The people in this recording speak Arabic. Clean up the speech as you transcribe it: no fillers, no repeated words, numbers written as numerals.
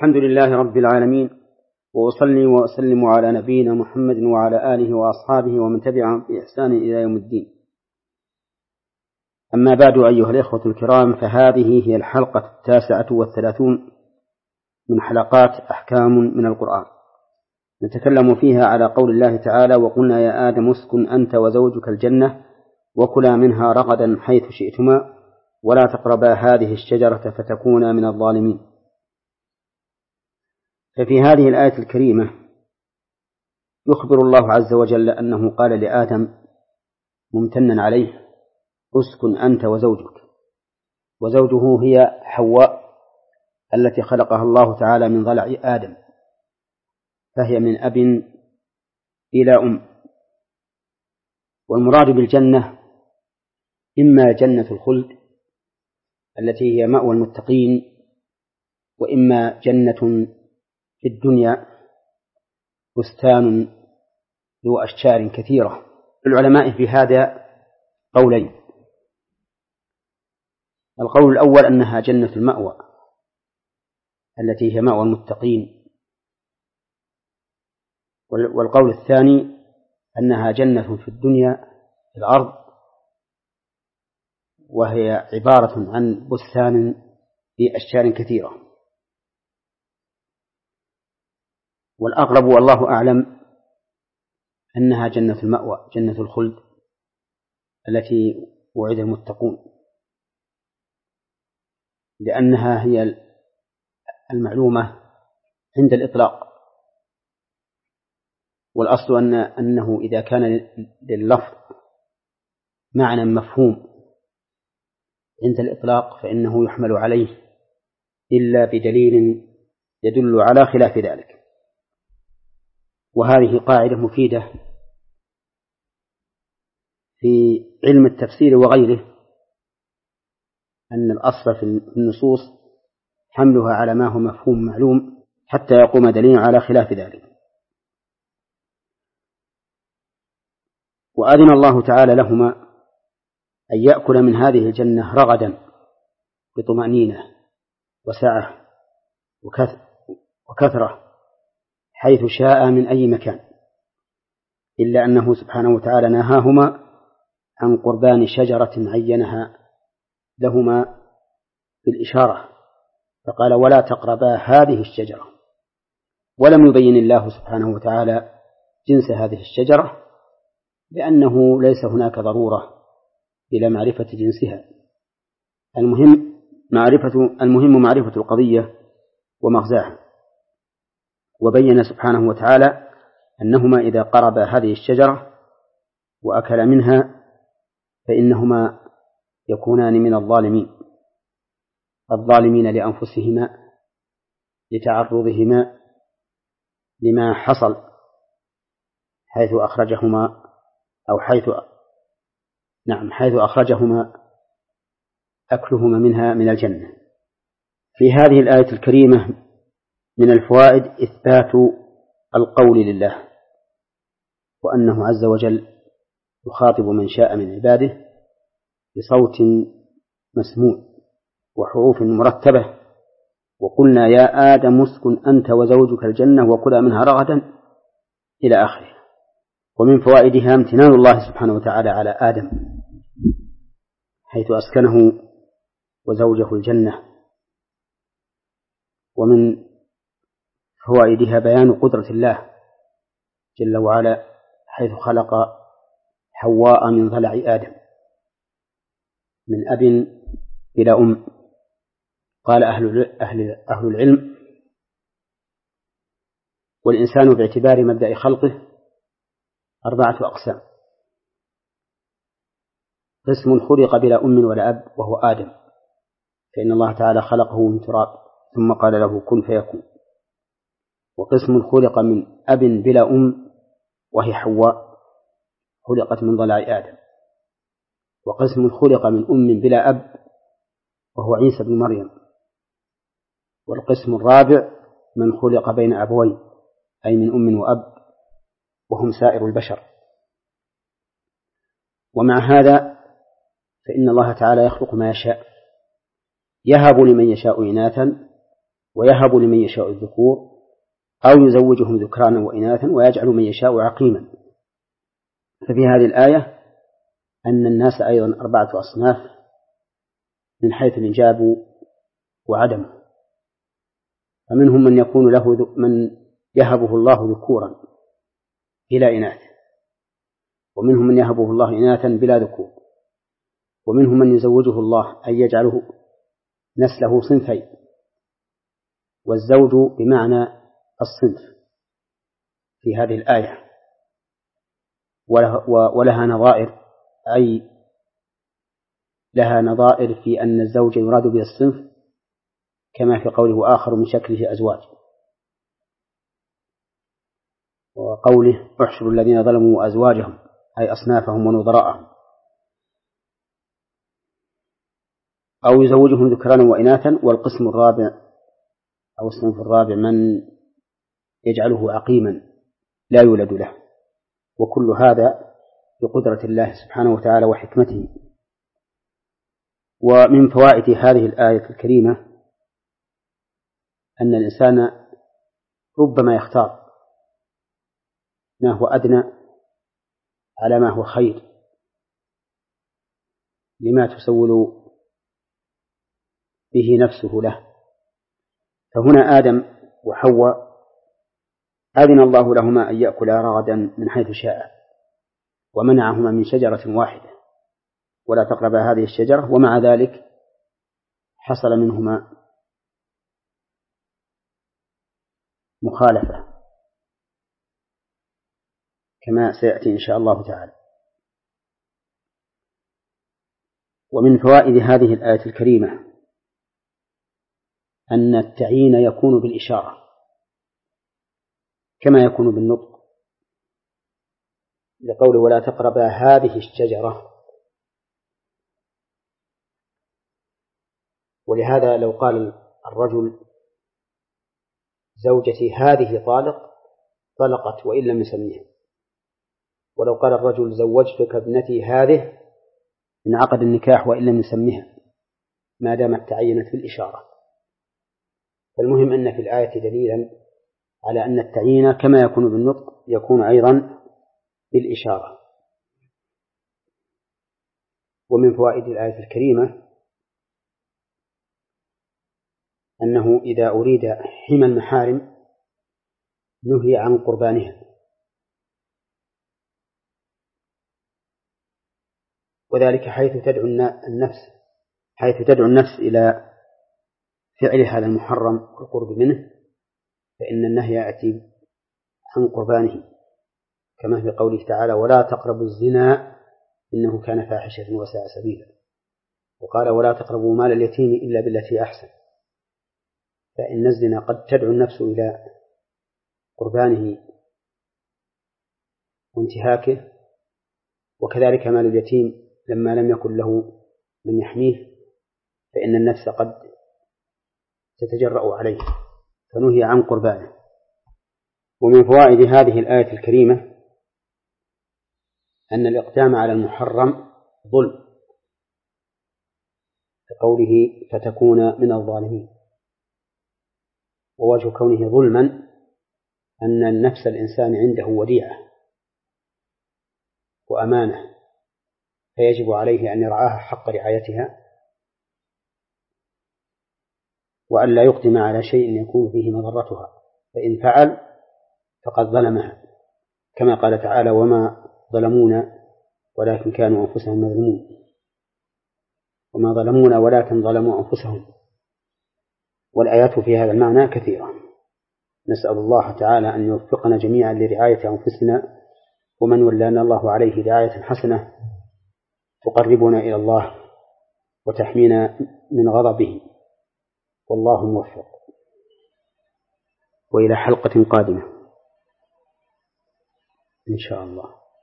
الحمد لله رب العالمين، وأصلي وأسلم على نبينا محمد وعلى آله وأصحابه ومن تبعهم بإحسان إلى يوم الدين. أما بعد، أيها الإخوة الكرام، فهذه هي الحلقة 39 من حلقات أحكام من القرآن، نتكلم فيها على قول الله تعالى: وقلنا يا آدم اسكن أنت وزوجك الجنة وكلا منها رغدا حيث شئتما ولا تقربا هذه الشجرة فتكونا من الظالمين. ففي هذه الآية الكريمة يخبر الله عز وجل أنه قال لآدم ممتنا عليه: اسكن أنت وزوجك. وزوجه هي حواء التي خلقها الله تعالى من ضلع آدم، فهي من أب إلى أم. والمراد بالجنة إما جنة الخلد التي هي مأوى المتقين، وإما جنة في الدنيا بستان ذو أشجار كثيرة. العلماء في هذا قولين: القول الأول أنها جنة المأوى التي هي مأوى المتقين، والقول الثاني أنها جنة في الدنيا في الأرض، وهي عبارة عن بستان في أشجار كثيرة. والأقرب والله أعلم أنها جنة المأوى، جنة الخلد التي وعد المتقون، لأنها هي المعلومة عند الإطلاق. والأصل أنه إذا كان لللفظ معنى مفهوم عند الإطلاق فإنه يحمل عليه إلا بدليل يدل على خلاف ذلك. وهذه قاعدة مفيدة في علم التفسير وغيره، أن الأصل في النصوص حملها على ما هو مفهوم معلوم حتى يقوم دليل على خلاف ذلك. وأذن الله تعالى لهما أن يأكل من هذه الجنة رغدا بطمأنينة وسعة وكثرة حيث شاء من أي مكان، إلا أنه سبحانه وتعالى نهاهما عن قربان شجرة عينها لهما بالإشارة، فقال: ولا تقربا هذه الشجرة. ولم يبين الله سبحانه وتعالى جنس هذه الشجرة، لأنه ليس هناك ضرورة إلى معرفة جنسها. المهم معرفة القضية ومغزاها. وبين سبحانه وتعالى أنهما إذا قربا هذه الشجرة وأكلا منها فإنهما يكونان من الظالمين لأنفسهما لتعرضهما لما حصل حيث أخرجهما أكلهما منها من الجنة. في هذه الآية الكريمة من الفوائد إثبات القول لله، وأنه عز وجل يخاطب من شاء من عباده بصوت مسموع وحروف مرتبة: وقلنا يا آدم اسكن أنت وزوجك الجنة وكلا منها رغدا إلى آخره. ومن فوائدها امتنان الله سبحانه وتعالى على آدم حيث أسكنه وزوجه الجنة. ومن فوائدها بيان قدرة الله جل وعلا حيث خلق حواء من ضلع آدم من أب إلى أم. قال أهل العلم: والإنسان باعتبار مبدأ خلقه 4 أقسام: قسم خلق بلا أم ولا أب وهو آدم، فإن الله تعالى خلقه من تراب ثم قال له كن فيكون. وقسم خلق من أب بلا أم وهي حواء خلقت من ضلع آدم. وقسم خلق من أم بلا أب وهو عيسى بن مريم. والقسم الرابع من خلق بين أبوين أي من أم وأب وهم سائر البشر. ومع هذا فإن الله تعالى يخلق ما يشاء، يهب لمن يشاء إناثا ويهب لمن يشاء الذكور أو يزوجهم ذكرانا وإناثا ويجعل من يشاء عقيما. ففي هذه الآية أن الناس أيضا 4 أصناف من حيث الإنجاب وعدمه. فمنهم من يكون له من يهبه الله ذكورا بلا إناث، ومنهم من يهبه الله إناثا بلا ذكور، ومنهم من يزوجه الله أن يجعله نسله صنفين، والزوج بمعنى الصنف في هذه الآية، ولها نظائر، أي لها نظائر في أن الزوج يراد به الصنف، كما في قوله آخر من شكله أزواج، وقوله احشروا الذين ظلموا أزواجهم أي أصنافهم ونظراءهم، أو يزوجهم ذكرانا وإناثا. والقسم الرابع أو الصنف الرابع من يجعله عقيما لا يولد له، وكل هذا بقدرة الله سبحانه وتعالى وحكمته. ومن فوائد هذه الآية الكريمة أن الإنسان ربما يختار ما هو أدنى على ما هو خير لما تسول به نفسه له. فهنا آدم وحواء أذن الله لهما أن يأكلا رغدا من حيث شاء، ومنعهما من شجرة واحدة ولا تقربا هذه الشجرة، ومع ذلك حصل منهما مخالفة كما سيأتي إن شاء الله تعالى. ومن فوائد هذه الآية الكريمة أن التعيين يكون بالإشارة كما يكون بالنطق، لقوله ولا تقربا هذه الشجرة. ولهذا لو قال الرجل زوجتي هذه طلقت وإن لم يسميها، ولو قال الرجل زوجتك ابنتي هذه انعقد النكاح وإن لم يسميها ما دامت تعينت في الإشارة. فالمهم أن في الآية دليلا على أن التعيين كما يكون بالنطق يكون أيضا بالإشارة. ومن فوائد الآية الكريمة أنه إذا أريد حمى المحارم نهي عن قربانها، وذلك حيث تدعو النفس إلى فعل هذا المحرم والقرب منه، فإن النهي يأتي عن قربانه، كما في قوله تعالى ولا تقربوا الزنا إنه كان فاحشة وساء سبيلا، وقال ولا تقربوا مال اليتيم إلا بالتي أحسن. فإن الزنا قد تدعو النفس إلى قربانه وانتهاكه، وكذلك مال اليتيم لما لم يكن له من يحميه فإن النفس قد تتجرأ عليه فنهي عن قربانه. ومن فوائد هذه الآية الكريمة أن الإقدام على المحرم ظلم، كقوله فتكون من الظالمين. ووجه كونه ظلما أن النفس الإنسان عنده وديعة وأمانة، فيجب عليه أن يرعاها حق رعايتها، وأن لا يقدم على شيء يكون فيه مضرتها، فإن فعل فقد ظلمها، كما قال تعالى وما ظلمونا ولكن كانوا أنفسهم يظلمون، وما ظلمونا ولكن ظلموا أنفسهم. والآيات في هذا المعنى كثيرة. نسأل الله تعالى أن يوفقنا جميعا لرعاية أنفسنا، ومن ولانا الله عليه رعاية حسنة تقربنا إلى الله وتحمينا من غضبه، والله موفق. وإلى حلقة قادمة إن شاء الله.